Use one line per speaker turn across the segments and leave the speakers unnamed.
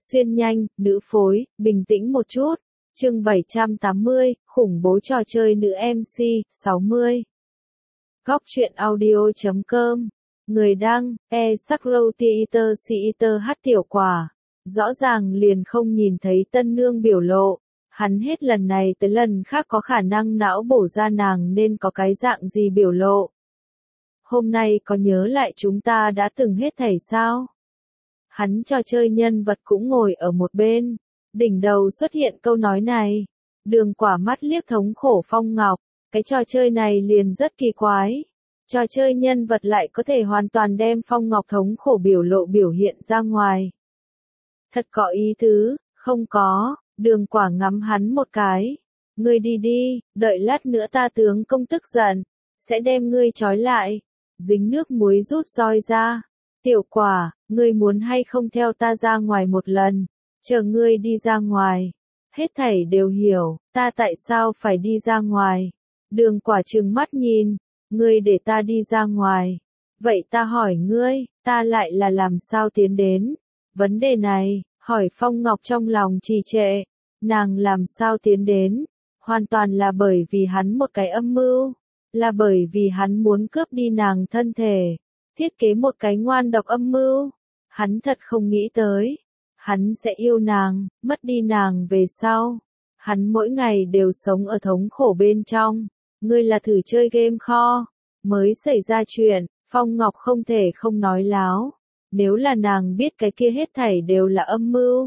Xuyên nhanh, nữ phối, bình tĩnh một chút. Chương 780, khủng bố trò chơi nữ MC, 60. Góc truyện audio.com. Người đăng, Sakrotiiter hát tiểu quả. Rõ ràng liền không nhìn thấy tân nương biểu lộ. Hắn hết lần này tới lần khác có khả năng não bổ ra nàng nên có cái dạng gì biểu lộ. Hôm nay có nhớ lại chúng ta đã từng hết thảy sao? Hắn trò chơi nhân vật cũng ngồi ở một bên. Đỉnh đầu xuất hiện câu nói này. Đường quả mắt liếc thống khổ Phong Ngọc. Cái trò chơi này liền rất kỳ quái. Trò chơi nhân vật lại có thể hoàn toàn đem Phong Ngọc thống khổ biểu lộ biểu hiện ra ngoài. Thật có ý tứ, không có. Đường quả ngắm hắn một cái. Ngươi đi đi, đợi lát nữa ta tướng công tức giận. Sẽ đem ngươi trói lại. Dính nước muối rút roi ra. Tiểu quả, ngươi muốn hay không theo ta ra ngoài một lần, chờ ngươi đi ra ngoài. Hết thảy đều hiểu, ta tại sao phải đi ra ngoài. Đường quả trừng mắt nhìn, ngươi để ta đi ra ngoài. Vậy ta hỏi ngươi, ta lại là làm sao tiến đến? Vấn đề này, hỏi Phong Ngọc trong lòng trì trệ. Nàng làm sao tiến đến? Hoàn toàn là bởi vì hắn một cái âm mưu. Là bởi vì hắn muốn cướp đi nàng thân thể. Thiết kế một cái ngoan độc âm mưu. Hắn thật không nghĩ tới. Hắn sẽ yêu nàng, mất đi nàng về sau. Hắn mỗi ngày đều sống ở thống khổ bên trong. Ngươi là thử chơi game kho. Mới xảy ra chuyện, Phong Ngọc không thể không nói láo. Nếu là nàng biết cái kia hết thảy đều là âm mưu,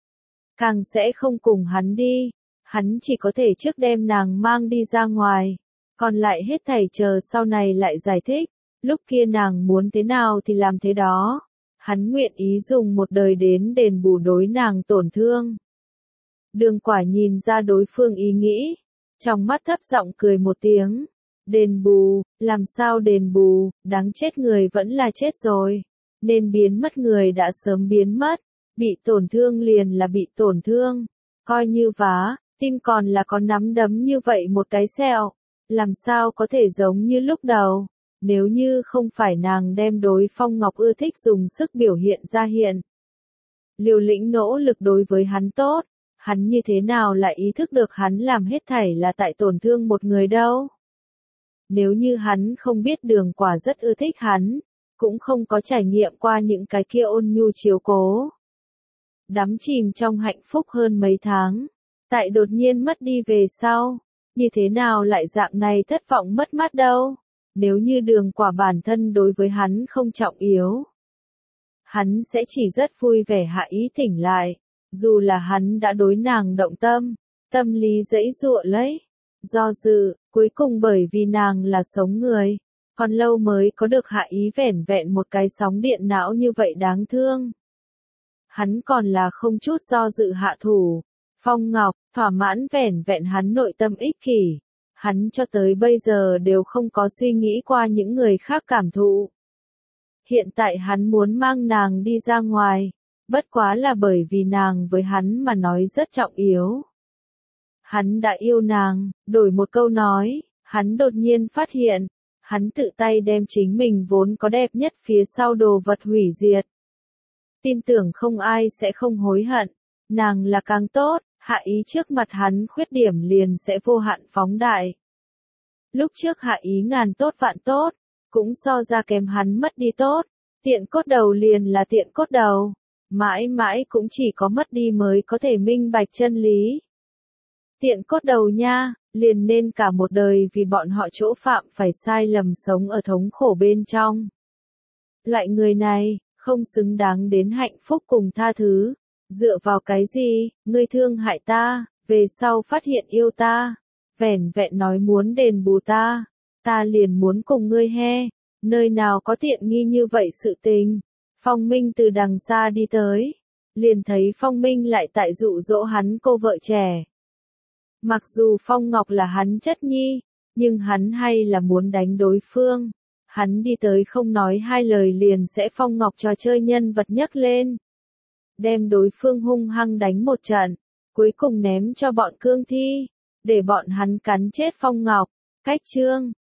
càng sẽ không cùng hắn đi. Hắn chỉ có thể trước đem nàng mang đi ra ngoài. Còn lại hết thảy chờ sau này lại giải thích. Lúc kia nàng muốn thế nào thì làm thế đó. Hắn nguyện ý dùng một đời đến đền bù đối nàng tổn thương. Đường quả nhìn ra đối phương ý nghĩ. Trong mắt thấp giọng cười một tiếng. Đền bù, làm sao đền bù, đáng chết người vẫn là chết rồi. Nên biến mất người đã sớm biến mất. Bị tổn thương liền là bị tổn thương. Coi như vá, tim còn là có nắm đấm như vậy một cái sẹo. Làm sao có thể giống như lúc đầu. Nếu như không phải nàng đem đối Phong Ngọc ưa thích dùng sức biểu hiện ra hiện. Liều lĩnh nỗ lực đối với hắn tốt, hắn như thế nào lại ý thức được hắn làm hết thảy là tại tổn thương một người đâu. Nếu như hắn không biết đường quả rất ưa thích hắn, cũng không có trải nghiệm qua những cái kia ôn nhu chiếu cố. Đắm chìm trong hạnh phúc hơn mấy tháng, tại đột nhiên mất đi về sau, như thế nào lại dạng này thất vọng mất mát đâu. Nếu như đường quả bản thân đối với hắn không trọng yếu, hắn sẽ chỉ rất vui vẻ hạ ý thỉnh lại. Dù là hắn đã đối nàng động tâm, tâm lý giãy giụa lấy, do dự, cuối cùng bởi vì nàng là sống người, còn lâu mới có được hạ ý vẻn vẹn một cái sóng điện não như vậy đáng thương. Hắn còn là không chút do dự hạ thủ. Phong Ngọc, thỏa mãn vẻn vẹn hắn nội tâm ích kỷ. Hắn cho tới bây giờ đều không có suy nghĩ qua những người khác cảm thụ. Hiện tại hắn muốn mang nàng đi ra ngoài, bất quá là bởi vì nàng với hắn mà nói rất trọng yếu. Hắn đã yêu nàng, đổi một câu nói, hắn đột nhiên phát hiện, hắn tự tay đem chính mình vốn có đẹp nhất phía sau đồ vật hủy diệt. Tin tưởng không ai sẽ không hối hận, nàng là càng tốt. Hạ ý trước mặt hắn khuyết điểm liền sẽ vô hạn phóng đại. Lúc trước hạ ý ngàn tốt vạn tốt, cũng so ra kém hắn mất đi tốt. Tiện cốt đầu liền là tiện cốt đầu. Mãi mãi cũng chỉ có mất đi mới có thể minh bạch chân lý. Tiện cốt đầu nha, liền nên cả một đời vì bọn họ chỗ phạm phải sai lầm sống ở thống khổ bên trong. Loại người này, không xứng đáng đến hạnh phúc cùng tha thứ. Dựa vào cái gì, ngươi thương hại ta, về sau phát hiện yêu ta, vẻn vẹn nói muốn đền bù ta, ta liền muốn cùng ngươi he, nơi nào có tiện nghi như vậy sự tình. Phong Minh từ đằng xa đi tới, liền thấy Phong Minh lại tại dụ dỗ hắn cô vợ trẻ. Mặc dù Phong Ngọc là hắn chất nhi, nhưng hắn hay là muốn đánh đối phương. Hắn đi tới không nói hai lời liền sẽ Phong Ngọc trò chơi nhân vật nhấc lên. Đem đối phương hung hăng đánh một trận, cuối cùng ném cho bọn cương thi, để bọn hắn cắn chết Phong Ngọc. Cách chương